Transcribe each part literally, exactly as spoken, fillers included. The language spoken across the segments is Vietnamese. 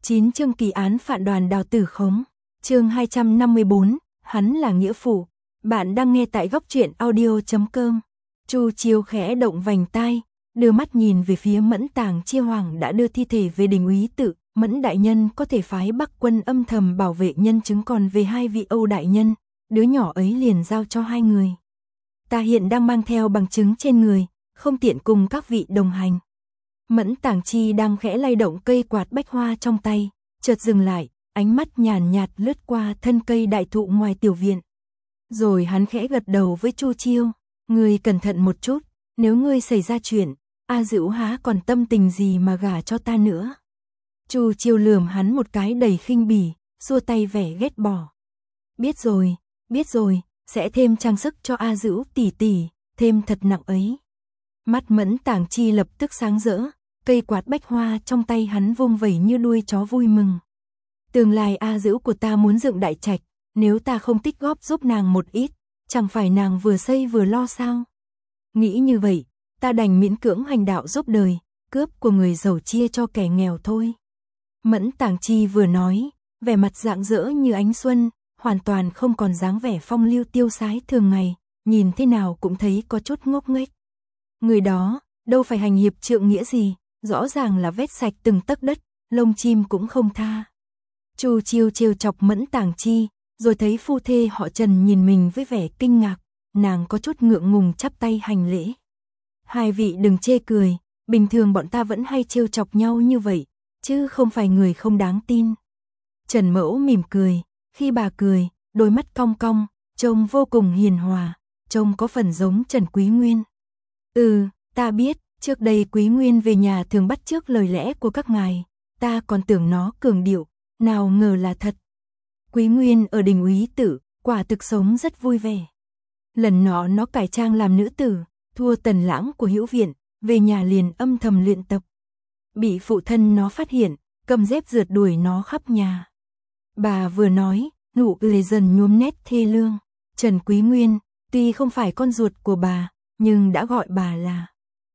chín chương kỳ án phản đoàn Đào Tử Khống. Chương hai trăm năm mươi bốn, hắn là nghĩa phụ. Bạn đang nghe tại góc truyện audio chấm com. Chu Chiêu khẽ động vành tai, đưa mắt nhìn về phía Mẫn Tàng Chi Hoàng đã đưa thi thể về đình úy tự. Mẫn đại nhân có thể phái Bắc quân âm thầm bảo vệ nhân chứng, còn về hai vị Âu đại nhân, đứa nhỏ ấy liền giao cho hai người. Ta hiện đang mang theo bằng chứng trên người, không tiện cùng các vị đồng hành. Mẫn Tàng Chi đang khẽ lay động cây quạt bách hoa trong tay, chợt dừng lại, ánh mắt nhàn nhạt lướt qua thân cây đại thụ ngoài tiểu viện. Rồi hắn khẽ gật đầu với Chu Chiêu, ngươi cẩn thận một chút, nếu ngươi xảy ra chuyện, A Dữu há còn tâm tình gì mà gả cho ta nữa. Chu Chiêu lườm hắn một cái đầy khinh bỉ, xua tay vẻ ghét bỏ. Biết rồi, biết rồi, sẽ thêm trang sức cho A Dữu tỷ tỷ, thêm thật nặng ấy. Mắt Mẫn Tàng Chi lập tức sáng rỡ, cây quạt bách hoa trong tay hắn vung vẩy như đuôi chó vui mừng. Tương lai A Dữu của ta muốn dựng đại trạch, nếu ta không tích góp giúp nàng một ít, chẳng phải nàng vừa xây vừa lo sao? Nghĩ như vậy, ta đành miễn cưỡng hành đạo giúp đời, cướp của người giàu chia cho kẻ nghèo thôi. Mẫn Tàng Chi vừa nói, vẻ mặt rạng rỡ như ánh xuân, hoàn toàn không còn dáng vẻ phong lưu tiêu sái thường ngày, nhìn thế nào cũng thấy có chút ngốc nghếch. Người đó, đâu phải hành hiệp trượng nghĩa gì, rõ ràng là vét sạch từng tấc đất, lông chim cũng không tha. Chu Chiêu trêu chọc Mẫn Tàng Chi, rồi thấy phu thê họ Trần nhìn mình với vẻ kinh ngạc, nàng có chút ngượng ngùng chắp tay hành lễ. Hai vị đừng chê cười, bình thường bọn ta vẫn hay trêu chọc nhau như vậy, chứ không phải người không đáng tin. Trần Mẫu mỉm cười, khi bà cười, đôi mắt cong cong, trông vô cùng hiền hòa, trông có phần giống Trần Quý Nguyên. Ừ, ta biết, trước đây Quý Nguyên về nhà thường bắt chước lời lẽ của các ngài, ta còn tưởng nó cường điệu, nào ngờ là thật. Quý Nguyên ở đình úy tự, quả thực sống rất vui vẻ. Lần nọ nó cải trang làm nữ tử, thua Tần Lãng của Hữu Viện, về nhà liền âm thầm luyện tập. Bị phụ thân nó phát hiện, cầm dép rượt đuổi nó khắp nhà. Bà vừa nói, nụ cười dần nhuốm nét thê lương. Trần Quý Nguyên, tuy không phải con ruột của bà, nhưng đã gọi bà là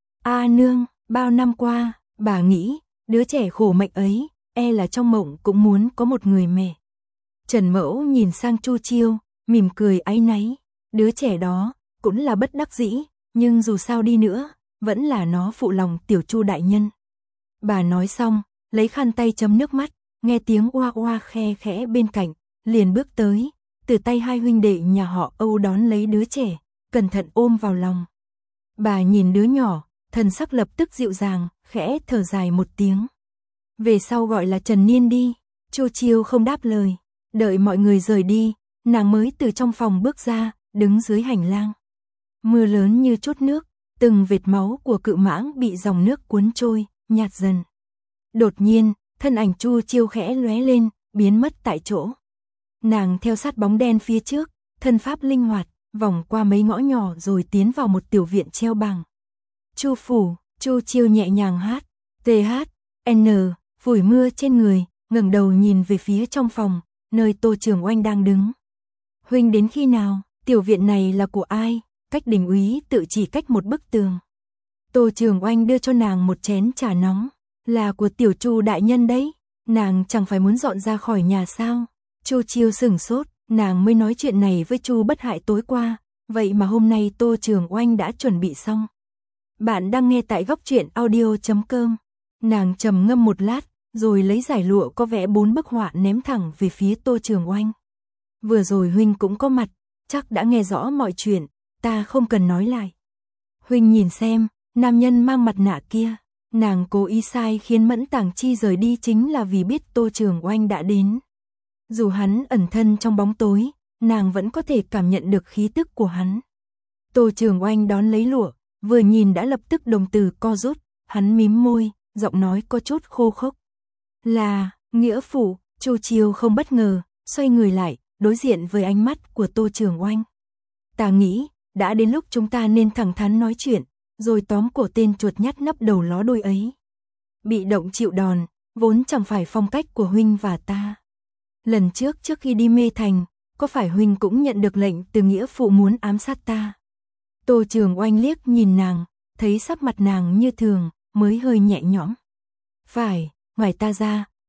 A nương. Bao năm qua, bà nghĩ, đứa trẻ khổ mệnh ấy, e là trong mộng cũng muốn có một người mẹ. Trần Mẫu nhìn sang Chu Chiêu, mỉm cười áy náy, đứa trẻ đó, cũng là bất đắc dĩ, nhưng dù sao đi nữa, vẫn là nó phụ lòng tiểu Chu đại nhân. Bà nói xong, lấy khăn tay chấm nước mắt, nghe tiếng oa oa khe khẽ bên cạnh, liền bước tới, từ tay hai huynh đệ nhà họ Âu đón lấy đứa trẻ, cẩn thận ôm vào lòng. Bà nhìn đứa nhỏ, thần sắc lập tức dịu dàng, khẽ thở dài một tiếng. Về sau gọi là Trần Niên đi. Chu Chiêu không đáp lời, đợi mọi người rời đi, nàng mới từ trong phòng bước ra, đứng dưới hành lang. Mưa lớn như chút nước, từng vệt máu của cự mãng bị dòng nước cuốn trôi, nhạt dần. Đột nhiên, thân ảnh Chu Chiêu khẽ lóe lên, biến mất tại chỗ. Nàng theo sát bóng đen phía trước, thân pháp linh hoạt, vòng qua mấy ngõ nhỏ rồi tiến vào một tiểu viện treo bảng. Chu phủ. Chu Chiêu nhẹ nhàng hát, T H N, phủi mưa trên người, ngẩng đầu nhìn về phía trong phòng, nơi Tô Trường Oanh đang đứng. Huynh đến khi nào? Tiểu viện này là của ai? Cách đình úy tự chỉ cách một bức tường. Tô Trường Oanh đưa cho nàng một chén trà nóng, là của tiểu Chu đại nhân đấy, nàng chẳng phải muốn dọn ra khỏi nhà sao? Chu Chiêu sửng sốt, nàng mới nói chuyện này với Chu Bất Hại tối qua, vậy mà hôm nay Tô Trường Oanh đã chuẩn bị xong. Bạn đang nghe tại góc truyện audio chấm com. Nàng trầm ngâm một lát, rồi lấy giải lụa có vẽ bốn bức họa ném thẳng về phía Tô Trường Oanh. Vừa rồi huynh cũng có mặt, chắc đã nghe rõ mọi chuyện, ta không cần nói lại. Huynh nhìn xem, nam nhân mang mặt nạ kia, nàng cố ý sai khiến Mẫn Tàng Chi rời đi chính là vì biết Tô Trường Oanh đã đến. Dù hắn ẩn thân trong bóng tối, nàng vẫn có thể cảm nhận được khí tức của hắn. Tô Trường Oanh đón lấy lụa, vừa nhìn đã lập tức đồng tử co rút, hắn mím môi, giọng nói có chút khô khốc. Là, nghĩa phụ. Chu Chiêu không bất ngờ, xoay người lại, đối diện với ánh mắt của Tô Trường Oanh. Ta nghĩ, đã đến lúc chúng ta nên thẳng thắn nói chuyện, rồi tóm cổ tên chuột nhắt nấp đầu ló đuôi ấy. Bị động chịu đòn, vốn chẳng phải phong cách của huynh và ta. Lần trước trước khi đi Mê Thành, có phải huynh cũng nhận được lệnh từ nghĩa phụ muốn ám sát ta? Tô Trường Oanh liếc nhìn nàng, thấy sắc mặt nàng như thường, mới hơi nhẹ nhõm. Phải, ngoài ta ra,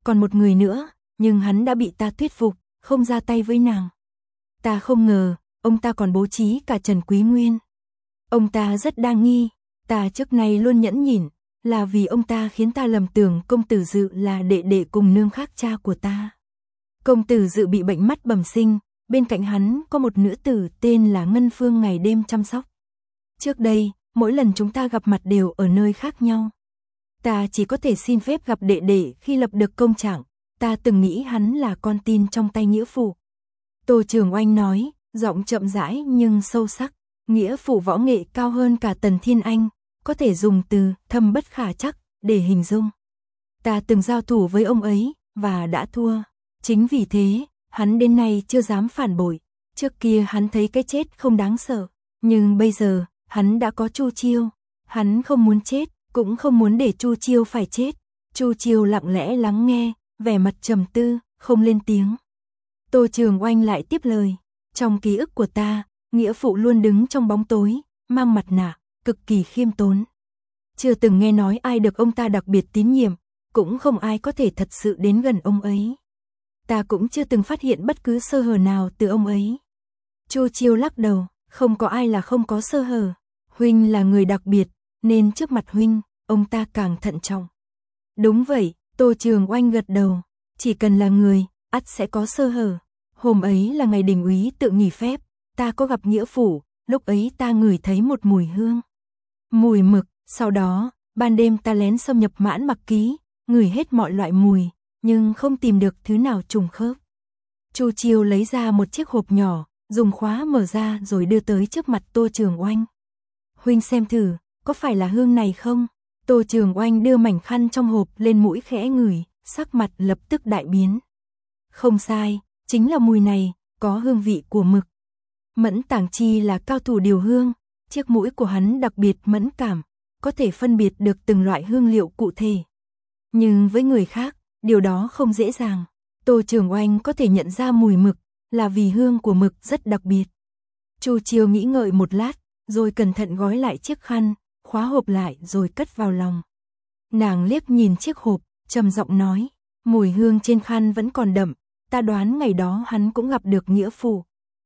còn một người nữa, nhưng hắn đã bị ta thuyết phục, không ra tay với nàng. Ta không ngờ, ông ta còn bố trí cả Trần Quý Nguyên. Ông ta rất đa nghi, ta trước nay luôn nhẫn nhịn, là vì ông ta khiến ta lầm tưởng công tử Dự là đệ đệ cùng nương khác cha của ta. Công tử Dự bị bệnh mắt bẩm sinh, bên cạnh hắn có một nữ tử tên là Ngân Phương ngày đêm chăm sóc. Trước đây, mỗi lần chúng ta gặp mặt đều ở nơi khác nhau. Ta chỉ có thể xin phép gặp đệ đệ khi lập được công trạng, ta từng nghĩ hắn là con tin trong tay nghĩa phụ. Tô Trường Oanh nói, giọng chậm rãi nhưng sâu sắc, nghĩa phụ võ nghệ cao hơn cả Tần Thiên Anh, có thể dùng từ thâm bất khả trắc để hình dung. Ta từng giao thủ với ông ấy, và đã thua. Chính vì thế, hắn đến nay chưa dám phản bội. Trước kia hắn thấy cái chết không đáng sợ, nhưng bây giờ, hắn đã có Chu Chiêu. Hắn không muốn chết, cũng không muốn để Chu Chiêu phải chết. Chu Chiêu lặng lẽ lắng nghe, vẻ mặt trầm tư, không lên tiếng. Tô Trường Oanh lại tiếp lời, trong ký ức của ta, nghĩa phụ luôn đứng trong bóng tối, mang mặt nạ, cực kỳ khiêm tốn. Chưa từng nghe nói ai được ông ta đặc biệt tín nhiệm, cũng không ai có thể thật sự đến gần ông ấy. Ta cũng chưa từng phát hiện bất cứ sơ hở nào từ ông ấy. Chu Chiêu lắc đầu, không có ai là không có sơ hở. Huynh là người đặc biệt, nên trước mặt huynh, ông ta càng thận trọng. Đúng vậy, Tô Trường Oanh gật đầu, chỉ cần là người, ắt sẽ có sơ hở. Hôm ấy là ngày đình úy tự nghỉ phép, ta có gặp nghĩa phụ, lúc ấy ta ngửi thấy một mùi hương. Mùi mực, sau đó, ban đêm ta lén xâm nhập Mãn Mặc Ký, ngửi hết mọi loại mùi, nhưng không tìm được thứ nào trùng khớp. Chu Chiêu lấy ra một chiếc hộp nhỏ, dùng khóa mở ra rồi đưa tới trước mặt Tô Trường Oanh. Huynh xem thử, có phải là hương này không? Tô Trường Oanh đưa mảnh khăn trong hộp lên mũi khẽ ngửi, sắc mặt lập tức đại biến. Không sai, chính là mùi này, có hương vị của mực. Mẫn Tàng Chi là cao thủ điều hương, chiếc mũi của hắn đặc biệt mẫn cảm, có thể phân biệt được từng loại hương liệu cụ thể. Nhưng với người khác, điều đó không dễ dàng. Tô Trường Oanh có thể nhận ra mùi mực, là vì hương của mực rất đặc biệt. Chu Chiêu nghĩ ngợi một lát, rồi cẩn thận gói lại chiếc khăn, khóa hộp lại rồi cất vào lòng. Nàng liếc nhìn chiếc hộp, trầm giọng nói, mùi hương trên khăn vẫn còn đậm, ta đoán ngày đó hắn cũng gặp được nghĩa phụ.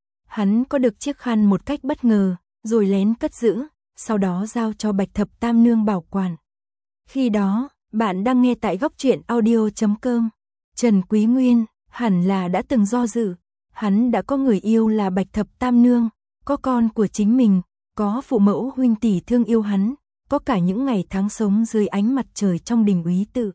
Hắn có được chiếc khăn một cách bất ngờ, rồi lén cất giữ, sau đó giao cho Bạch Thập Tam Nương bảo quản. Khi đó, bạn đang nghe tại góc truyện audio chấm com. Trần Quý Nguyên, hẳn là đã từng do dự, hắn đã có người yêu là Bạch Thập Tam Nương, có con của chính mình, có phụ mẫu huynh tỷ thương yêu hắn, có cả những ngày tháng sống dưới ánh mặt trời trong đình úy tự.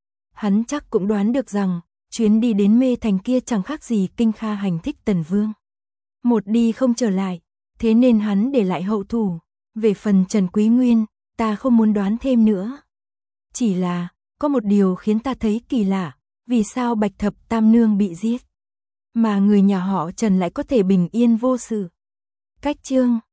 Hắn chắc cũng đoán được rằng, chuyến đi đến Mê Thành kia chẳng khác gì Kinh Kha hành thích Tần Vương. Một đi không trở lại, thế nên hắn để lại hậu thủ. Về phần Trần Quý Nguyên, ta không muốn đoán thêm nữa. Chỉ là, có một điều khiến ta thấy kỳ lạ, vì sao Bạch Thập Tam Nương bị giết, mà người nhà họ Trần lại có thể bình yên vô sự. Cách chương